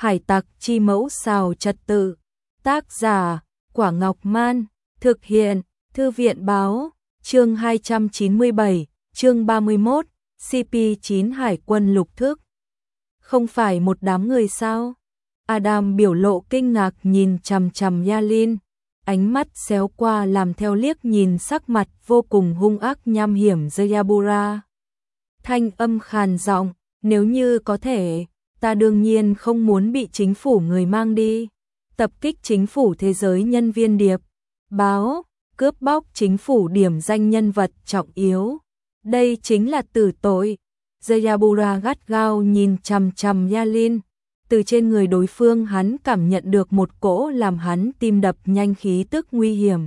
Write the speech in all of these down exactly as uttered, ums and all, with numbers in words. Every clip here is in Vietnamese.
Hải tặc chi mẫu xào trật tự. Tác giả, Quả Ngọc Man. Thực hiện, Thư viện báo. Chương hai trăm chín mươi bảy, chương ba mươi mốt, xê pê chín Hải quân lục thức. Không phải một đám người sao? Adam biểu lộ kinh ngạc nhìn chằm chằm Yalin, ánh mắt xéo qua làm theo liếc nhìn sắc mặt vô cùng hung ác nham hiểm Zayabura. Thanh âm khàn giọng, nếu như có thể, ta đương nhiên không muốn bị chính phủ người mang đi. Tập kích chính phủ thế giới nhân viên điệp báo, cướp bóc chính phủ điểm danh nhân vật trọng yếu. Đây chính là tử tội. Zayabura gắt gao nhìn chằm chằm Yalin. Từ trên người đối phương hắn cảm nhận được một cỗ làm hắn tim đập nhanh khí tức nguy hiểm.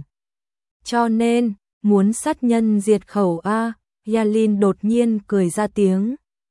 Cho nên, muốn sát nhân diệt khẩu a. Yalin đột nhiên cười ra tiếng.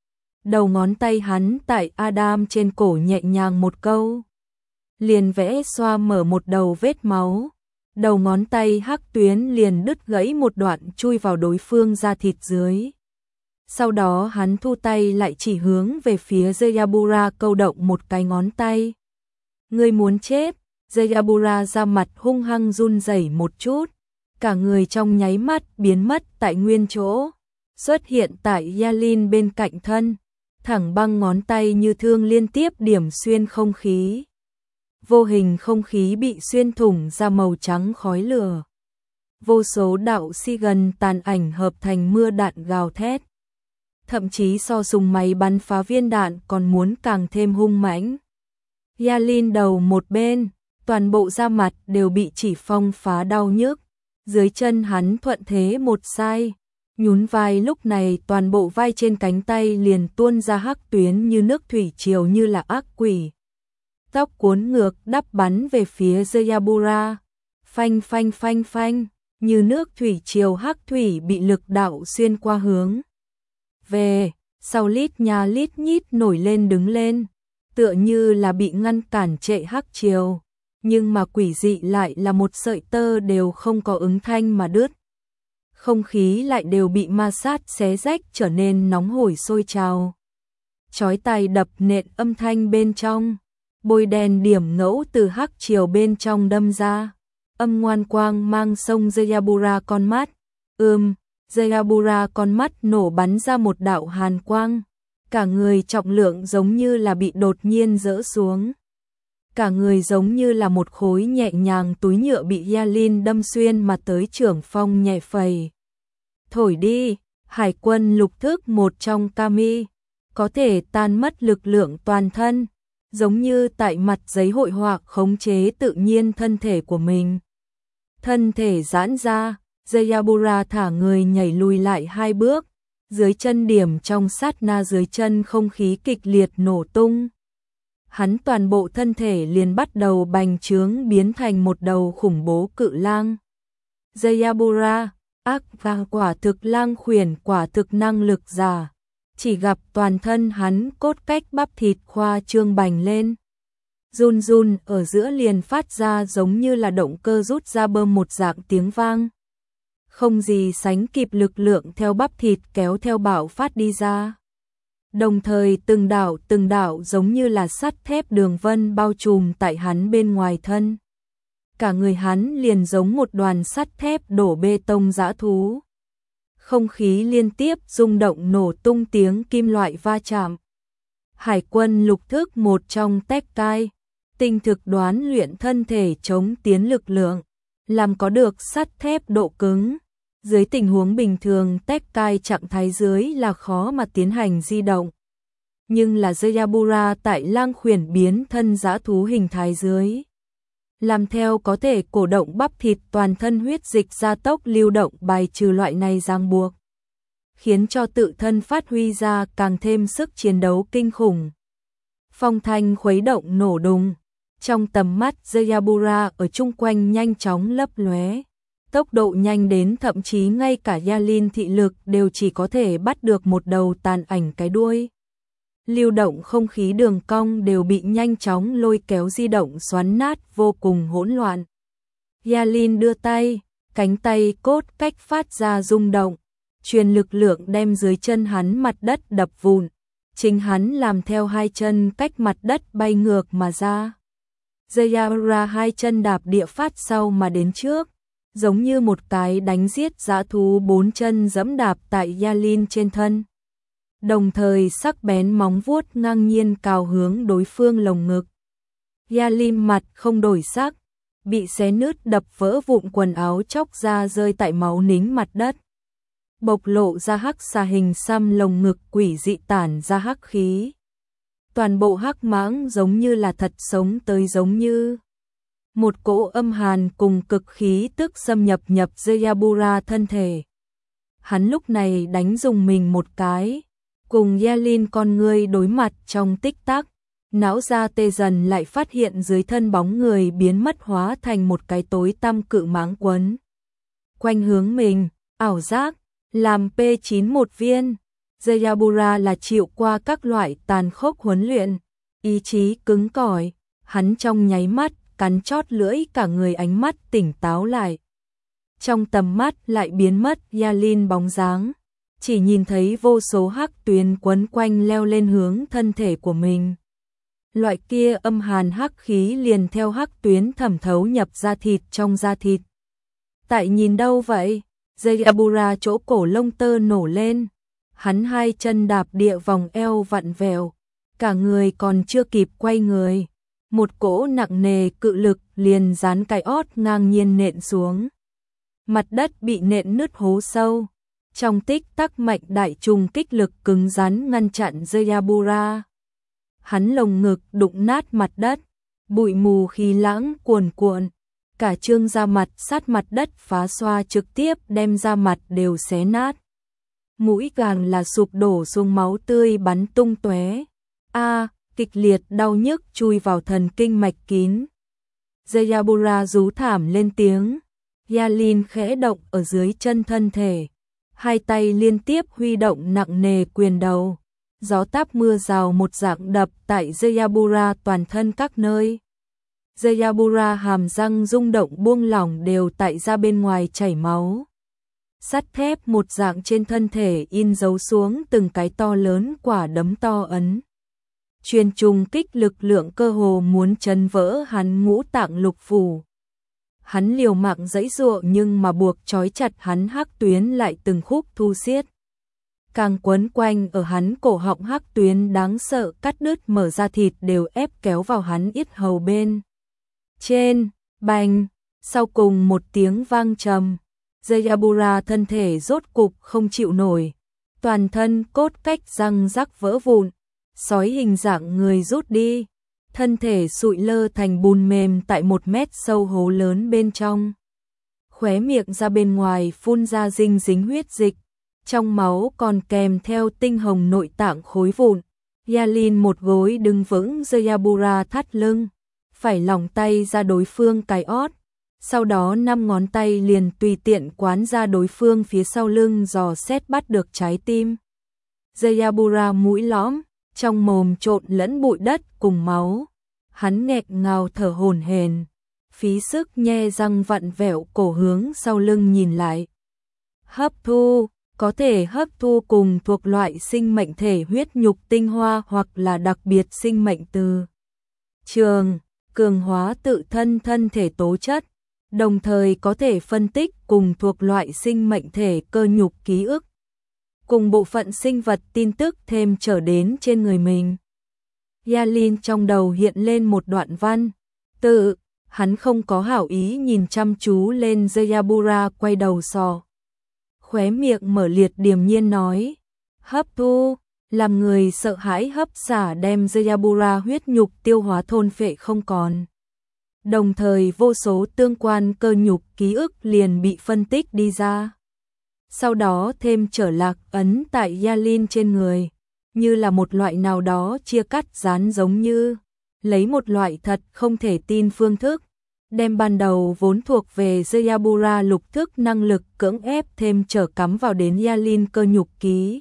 Đầu ngón tay hắn tại Adam trên cổ nhẹ nhàng một câu. Liền vẽ xoa mở một đầu vết máu. Đầu ngón tay hắc tuyến liền đứt gãy một đoạn chui vào đối phương da thịt dưới. Sau đó hắn thu tay lại chỉ hướng về phía Zayabura câu động một cái ngón tay. Người muốn chết. Zayabura ra mặt hung hăng run rẩy một chút. Cả người trong nháy mắt biến mất tại nguyên chỗ. Xuất hiện tại Yalin bên cạnh thân. Thẳng băng ngón tay như thương liên tiếp điểm xuyên không khí. Vô hình không khí bị xuyên thủng ra màu trắng khói lửa. Vô số đạo xi gần tàn ảnh hợp thành mưa đạn gào thét. Thậm chí so súng máy bắn phá viên đạn còn muốn càng thêm hung mãnh. Yalin đầu một bên, toàn bộ da mặt đều bị chỉ phong phá đau nhức. Dưới chân hắn thuận thế một sai, nhún vai lúc này toàn bộ vai trên cánh tay liền tuôn ra hắc tuyến như nước thủy triều như là ác quỷ. Tóc cuốn ngược đắp bắn về phía Zayabura. Phanh phanh phanh phanh, như nước thủy triều hắc thủy bị lực đạo xuyên qua hướng về, sau lít nhà lít nhít nổi lên đứng lên, tựa như là bị ngăn cản trệ hắc triều, nhưng mà quỷ dị lại là một sợi tơ đều không có ứng thanh mà đứt. Không khí lại đều bị ma sát xé rách trở nên nóng hổi sôi trào. Chói tai đập nện âm thanh bên trong, bôi đèn điểm ngẫu từ hắc triều bên trong đâm ra, âm ngoan quang mang sông Zayabura con mắt. Ừm, Zayabura con mắt nổ bắn ra một đạo hàn quang, cả người trọng lượng giống như là bị đột nhiên dỡ xuống. Cả người giống như là một khối nhẹ nhàng túi nhựa bị Yalin đâm xuyên mà tới trưởng phong nhẹ phẩy. Thổi đi, hải quân lục thức một trong Kami, có thể tan mất lực lượng toàn thân, giống như tại mặt giấy hội họa khống chế tự nhiên thân thể của mình. Thân thể giãn ra, Zayabura thả người nhảy lùi lại hai bước, dưới chân điểm trong sát na dưới chân không khí kịch liệt nổ tung. Hắn toàn bộ thân thể liền bắt đầu bành trướng biến thành một đầu khủng bố cự lang. Zayabura, ác và quả thực lang khuyển quả thực năng lực giả, chỉ gặp toàn thân hắn cốt cách bắp thịt khoa trương bành lên. Run run ở giữa liền phát ra giống như là động cơ rút ra bơm một dạng tiếng vang. Không gì sánh kịp lực lượng theo bắp thịt kéo theo bạo phát đi ra. Đồng thời từng đạo từng đạo giống như là sắt thép đường vân bao trùm tại hắn bên ngoài thân. Cả người hắn liền giống một đoàn sắt thép đổ bê tông dã thú. Không khí liên tiếp rung động nổ tung tiếng kim loại va chạm. Hải quân lục thức một trong Tekkai, tinh thực đoán luyện thân thể chống tiến lực lượng, làm có được sắt thép độ cứng. Dưới tình huống bình thường Tekkai trạng thái dưới là khó mà tiến hành di động. Nhưng là Zayabura tại lang khuyển biến thân dã thú hình thái dưới. Làm theo có thể cổ động bắp thịt toàn thân huyết dịch gia tốc lưu động bài trừ loại này ràng buộc. Khiến cho tự thân phát huy ra càng thêm sức chiến đấu kinh khủng. Phong thanh khuấy động nổ đùng. Trong tầm mắt Zayabura ở chung quanh nhanh chóng lấp lóe. Tốc độ nhanh đến thậm chí ngay cả Yalin thị lực đều chỉ có thể bắt được một đầu tàn ảnh cái đuôi. Lưu động không khí đường cong đều bị nhanh chóng lôi kéo di động xoắn nát vô cùng hỗn loạn. Yalin đưa tay, cánh tay cốt cách phát ra rung động, truyền lực lượng đem dưới chân hắn mặt đất đập vụn, chính hắn làm theo hai chân cách mặt đất bay ngược mà ra. Jayabura hai chân đạp địa phát sau mà đến trước, giống như một cái đánh giết dã thú bốn chân giẫm đạp tại Yalin trên thân. Đồng thời sắc bén móng vuốt ngang nhiên cào hướng đối phương lồng ngực. Yalin mặt không đổi sắc, bị xé nứt đập vỡ vụn quần áo chóc ra rơi tại máu nính mặt đất. Bộc lộ ra hắc xà hình xăm lồng ngực quỷ dị tản ra hắc khí. Toàn bộ hắc mãng giống như là thật sống tới, giống như một cỗ âm hàn cùng cực khí tức xâm nhập nhập Jayabura thân thể. Hắn lúc này đánh dùng mình một cái, cùng Yalin con người đối mặt trong tích tắc, não ra tê dần lại phát hiện dưới thân bóng người biến mất hóa thành một cái tối tăm cự mãng quấn quanh hướng mình, ảo giác, làm P chín một viên. Jayabura là chịu qua các loại tàn khốc huấn luyện, ý chí cứng cỏi, hắn trong nháy mắt cắn chót lưỡi, cả người ánh mắt tỉnh táo lại. Trong tầm mắt lại biến mất Yalin bóng dáng, chỉ nhìn thấy vô số hắc tuyến quấn quanh leo lên hướng thân thể của mình. Loại kia âm hàn hắc khí liền theo hắc tuyến thẩm thấu nhập da thịt trong da thịt. Tại nhìn đâu vậy? Jayabura chỗ cổ lông tơ nổ lên. Hắn hai chân đạp địa vòng eo vặn vẹo, cả người còn chưa kịp quay người, một cỗ nặng nề cự lực liền dán cái ót ngang nhiên nện xuống. Mặt đất bị nện nứt hố sâu, trong tích tắc mạnh đại trùng kích lực cứng rắn ngăn chặn Jayabura. Hắn lồng ngực đụng nát mặt đất, bụi mù khí lãng cuồn cuộn, cả trương da mặt sát mặt đất phá xoa trực tiếp đem da mặt đều xé nát. Mũi càng là sụp đổ xuống, máu tươi bắn tung tóe. A, kịch liệt đau nhức chui vào thần kinh mạch kín. Jayabura rú thảm lên tiếng. Yalin khẽ động ở dưới chân thân thể, hai tay liên tiếp huy động nặng nề quyền đầu. Gió táp mưa rào một dạng đập tại Jayabura toàn thân các nơi. Jayabura hàm răng rung động buông lỏng đều tại ra bên ngoài chảy máu. Sắt thép một dạng trên thân thể in dấu xuống từng cái to lớn quả đấm to ấn. Truyền trùng kích lực lượng cơ hồ muốn chấn vỡ hắn ngũ tạng lục phủ. Hắn liều mạng giãy giụa nhưng mà buộc trói chặt hắn hắc tuyến lại từng khúc thu xiết. Càng quấn quanh ở hắn cổ họng hắc tuyến đáng sợ cắt đứt mở ra thịt đều ép kéo vào hắn yết hầu bên trên, bành, sau cùng một tiếng vang trầm. Jayabura thân thể rốt cục không chịu nổi, toàn thân cốt cách răng rắc vỡ vụn, sói hình dạng người rút đi, thân thể sụi lơ thành bùn mềm tại một mét sâu hố lớn bên trong. Khóe miệng ra bên ngoài phun ra dinh dính huyết dịch, trong máu còn kèm theo tinh hồng nội tạng khối vụn. Yalin một gối đứng vững Jayabura thắt lưng, phải lỏng tay ra đối phương cái ót. Sau đó năm ngón tay liền tùy tiện quán ra đối phương phía sau lưng, dò xét bắt được trái tim. Jayabura mũi lõm, trong mồm trộn lẫn bụi đất cùng máu. Hắn nghẹn ngào thở hổn hển, phí sức nhe răng vặn vẹo cổ hướng sau lưng nhìn lại. Hấp thu, có thể hấp thu cùng thuộc loại sinh mệnh thể huyết nhục tinh hoa hoặc là đặc biệt sinh mệnh từ trường, cường hóa tự thân thân thể tố chất. Đồng thời có thể phân tích cùng thuộc loại sinh mệnh thể cơ nhục ký ức, cùng bộ phận sinh vật tin tức thêm trở đến trên người mình. Yalin trong đầu hiện lên một đoạn văn tự, hắn không có hảo ý nhìn chăm chú lên Jayabura, quay đầu sò. Khóe miệng mở liệt điềm nhiên nói, hấp thu, làm người sợ hãi hấp xả đem Jayabura huyết nhục tiêu hóa thôn phệ không còn. Đồng thời vô số tương quan cơ nhục ký ức liền bị phân tích đi ra. Sau đó thêm trở lạc ấn tại Yalin trên người, như là một loại nào đó chia cắt dán, giống như lấy một loại thật không thể tin phương thức, đem ban đầu vốn thuộc về Jayabura lục thức năng lực cưỡng ép thêm trở cắm vào đến Yalin cơ nhục ký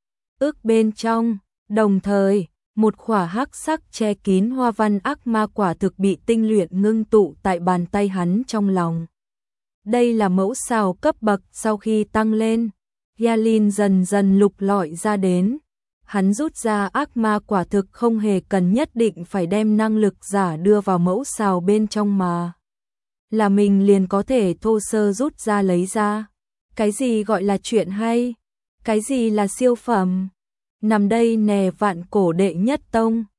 ức bên trong. Đồng thời một khỏa hắc sắc che kín hoa văn ác ma quả thực bị tinh luyện ngưng tụ tại bàn tay hắn trong lòng. Đây là mẫu sao cấp bậc sau khi tăng lên, Yalin dần dần lục lọi ra đến, hắn rút ra ác ma quả thực không hề cần nhất định phải đem năng lực giả đưa vào mẫu xào bên trong mà. Là mình liền có thể thô sơ rút ra lấy ra. Cái gì gọi là chuyện hay? Cái gì là siêu phẩm? Nằm đây nè vạn cổ đệ nhất tông.